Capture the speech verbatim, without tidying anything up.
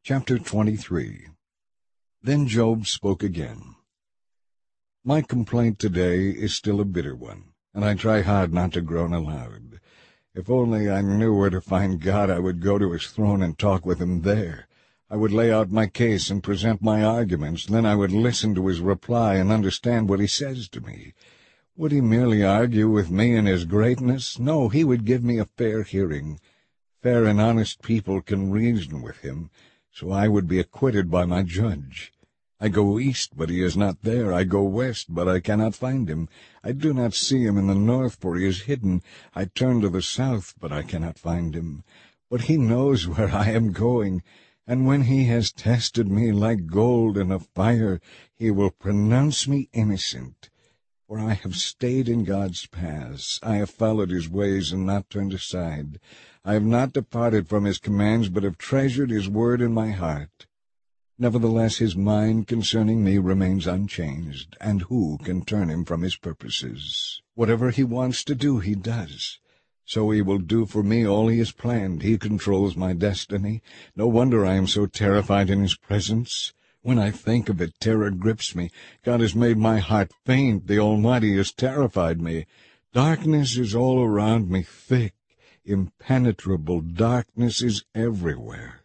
Chapter twenty-three. Then Job spoke again. My complaint today is still a bitter one, and I try hard not to groan aloud. If only I knew where to find God, I would go to his throne and talk with him there. I would lay out my case and present my arguments. Then I would listen to his reply and understand what he says to me. Would he merely argue with me in his greatness? No, he would give me a fair hearing. Fair and honest people can reason with him, so I would be acquitted by my judge. I go east, but he is not there. I go west, but I cannot find him. I do not see him in the north, for he is hidden. I turn to the south, but I cannot find him. But he knows where I am going, and when he has tested me like gold in a fire, he will pronounce me innocent. For I have stayed in God's paths. I have followed his ways and not turned aside. I have not departed from his commands, but have treasured his word in my heart. Nevertheless his mind concerning me remains unchanged, and who can turn him from his purposes? Whatever he wants to do, he does. So he will do for me all he has planned. He controls my destiny. No wonder I am so terrified in his presence. When I think of it, terror grips me. God has made my heart faint. The Almighty has terrified me. Darkness is all around me, thick, impenetrable darkness is everywhere.